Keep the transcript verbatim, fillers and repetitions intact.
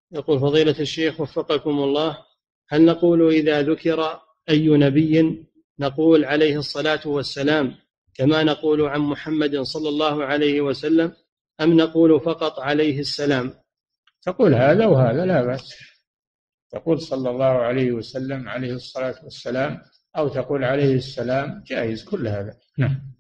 يقول فضيلة الشيخ وفقكم الله، هل نقول إذا ذكر أي نبي نقول عليه الصلاة والسلام كما نقول عن محمد صلى الله عليه وسلم، أم نقول فقط عليه السلام؟ تقول هذا وهذا لا بأس، تقول صلى الله عليه وسلم عليه الصلاة والسلام، أو تقول عليه السلام، جائز كل هذا. نعم.